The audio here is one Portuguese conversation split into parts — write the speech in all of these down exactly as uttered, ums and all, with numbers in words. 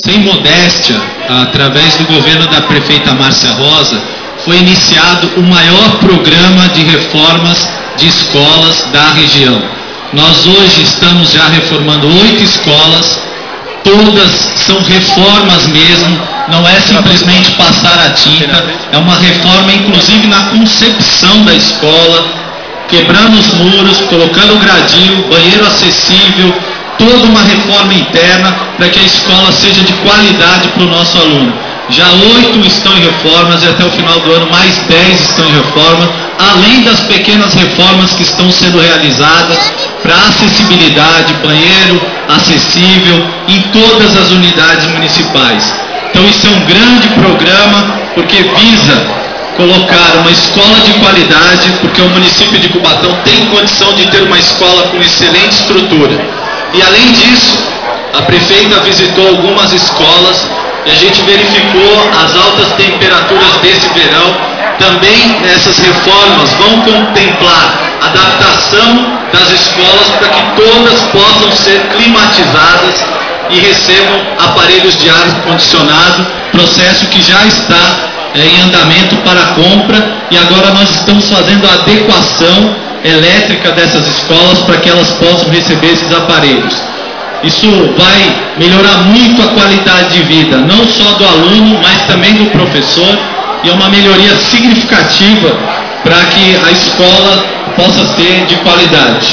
sem modéstia, através do governo da prefeita Márcia Rosa, foi iniciado o maior programa de reformas de escolas da região. Nós hoje estamos já reformando oito escolas, todas são reformas mesmo, não é simplesmente passar a tinta, é uma reforma inclusive na concepção da escola, quebrando os muros, colocando gradil, banheiro acessível, toda uma reforma interna para que a escola seja de qualidade para o nosso aluno. Já oito estão em reformas e até o final do ano mais dez estão em reforma, além das pequenas reformas que estão sendo realizadas para acessibilidade, banheiro acessível em todas as unidades municipais. Então isso é um grande programa porque visa colocar uma escola de qualidade, porque o município de Cubatão tem condição de ter uma escola com excelente estrutura. E além disso, a prefeita visitou algumas escolas e a gente verificou as altas temperaturas desse verão. Também essas reformas vão contemplar adaptação das escolas para que todas possam ser climatizadas e recebam aparelhos de ar-condicionado, processo que já está é, em andamento para compra, e agora nós estamos fazendo a adequação elétrica dessas escolas para que elas possam receber esses aparelhos. Isso vai melhorar muito a qualidade de vida, não só do aluno, mas também do professor, e é uma melhoria significativa para que a escola possa ser de qualidade.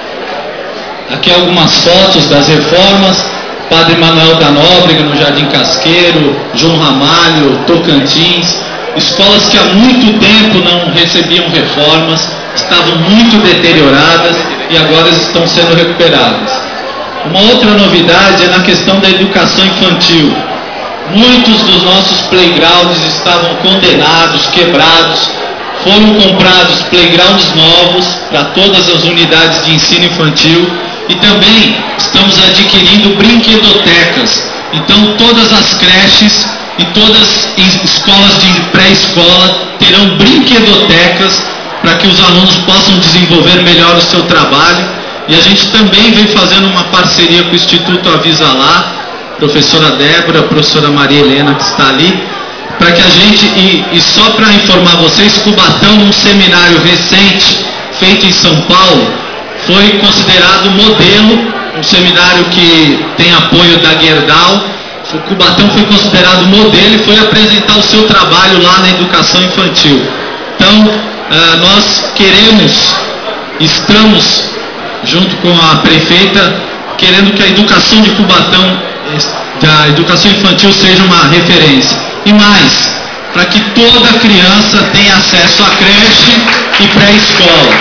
Aqui algumas fotos das reformas: Padre Manuel da Nóbrega no Jardim Casqueiro, João Ramalho, Tocantins, escolas que há muito tempo não recebiam reformas, estavam muito deterioradas e agora estão sendo recuperadas. Uma outra novidade é na questão da educação infantil. Muitos dos nossos playgrounds estavam condenados, quebrados, foram comprados playgrounds novos para todas as unidades de ensino infantil e também estamos adquirindo brinquedotecas. Então todas as creches e todas as escolas de pré-escola terão brinquedotecas para que os alunos possam desenvolver melhor o seu trabalho. E a gente também vem fazendo uma parceria com o Instituto Avisa Lá, professora Débora, professora Maria Helena que está ali, para que a gente, e, e só para informar vocês, Cubatão, num seminário recente feito em São Paulo, foi considerado modelo, um seminário que tem apoio da Gerdau. O Cubatão foi considerado modelo e foi apresentar o seu trabalho lá na educação infantil. Então, uh, nós queremos, estamos, junto com a prefeita, querendo que a educação de Cubatão, da educação infantil, seja uma referência. E mais, para que toda criança tenha acesso à creche e pré-escola.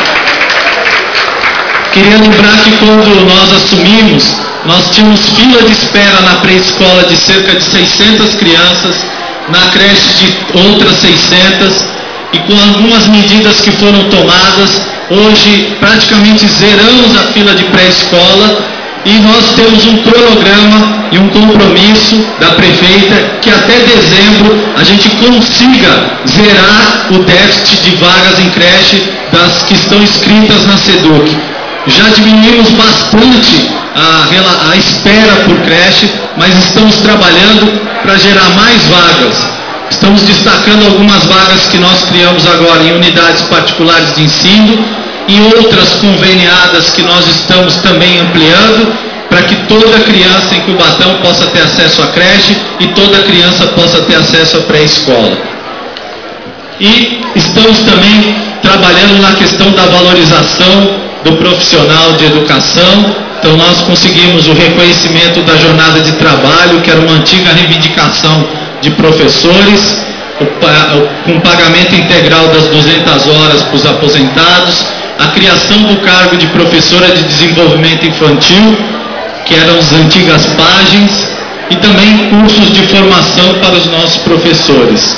Queria lembrar que quando nós assumimos, nós tínhamos fila de espera na pré-escola de cerca de seiscentas crianças, na creche de outras seiscentas, e com algumas medidas que foram tomadas, hoje praticamente zeramos a fila de pré-escola e nós temos um cronograma e um compromisso da prefeita que até dezembro a gente consiga zerar o déficit de vagas em creche das que estão inscritas na SEDUC. Já diminuímos bastante a, a espera por creche, mas estamos trabalhando para gerar mais vagas. Estamos destacando algumas vagas que nós criamos agora em unidades particulares de ensino e outras conveniadas que nós estamos também ampliando para que toda criança em Cubatão possa ter acesso à creche e toda criança possa ter acesso à pré-escola. E estamos também trabalhando na questão da valorização do profissional de educação. Então nós conseguimos o reconhecimento da jornada de trabalho, que era uma antiga reivindicação de professores, com pagamento integral das duzentas horas para os aposentados, a criação do cargo de professora de desenvolvimento infantil, que eram as antigas páginas, e também cursos de formação para os nossos professores.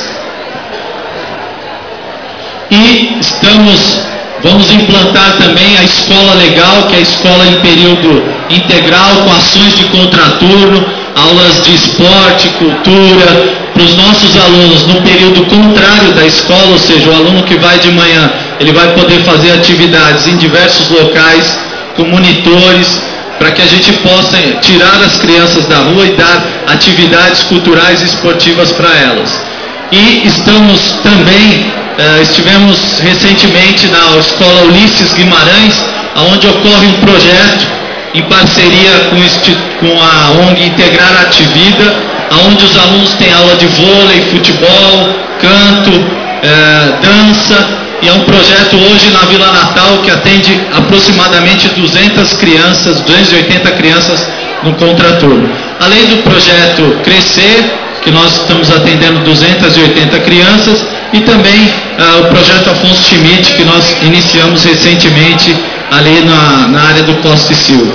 E estamos, vamos implantar também a escola legal, que é a escola em período integral, com ações de contraturno, aulas de esporte, cultura, para os nossos alunos no período contrário da escola, ou seja, o aluno que vai de manhã, ele vai poder fazer atividades em diversos locais, com monitores, para que a gente possa tirar as crianças da rua e dar atividades culturais e esportivas para elas. E estamos também, uh, estivemos recentemente na Escola Ulisses Guimarães, onde ocorre um projeto em parceria com, com a O N G Integrar Ativida, onde os alunos têm aula de vôlei, futebol, canto, uh, dança. E é um projeto hoje na Vila Natal que atende aproximadamente duzentas crianças, duzentas e oitenta crianças no contraturno. Além do projeto Crescer, que nós estamos atendendo duzentas e oitenta crianças, e também ah, o projeto Afonso Schmidt, que nós iniciamos recentemente ali na, na área do Costa e Silva.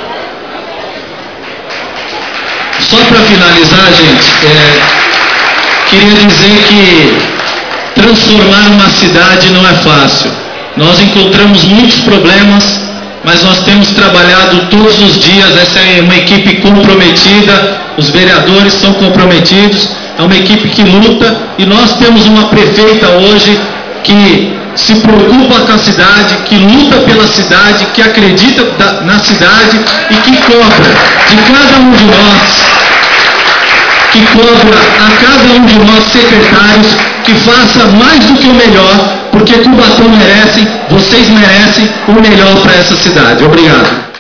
Só para finalizar, gente, é, queria dizer que transformar uma cidade não é fácil. Nós encontramos muitos problemas, mas nós temos trabalhado todos os dias. Essa é uma equipe comprometida, os vereadores são comprometidos, é uma equipe que luta, e nós temos uma prefeita hoje que se preocupa com a cidade, que luta pela cidade, que acredita na cidade e que cobra de cada um de nós, que cobra a cada um de nós secretários que faça mais do que o melhor, porque Cubatão merece, vocês merecem o melhor para essa cidade. Obrigado.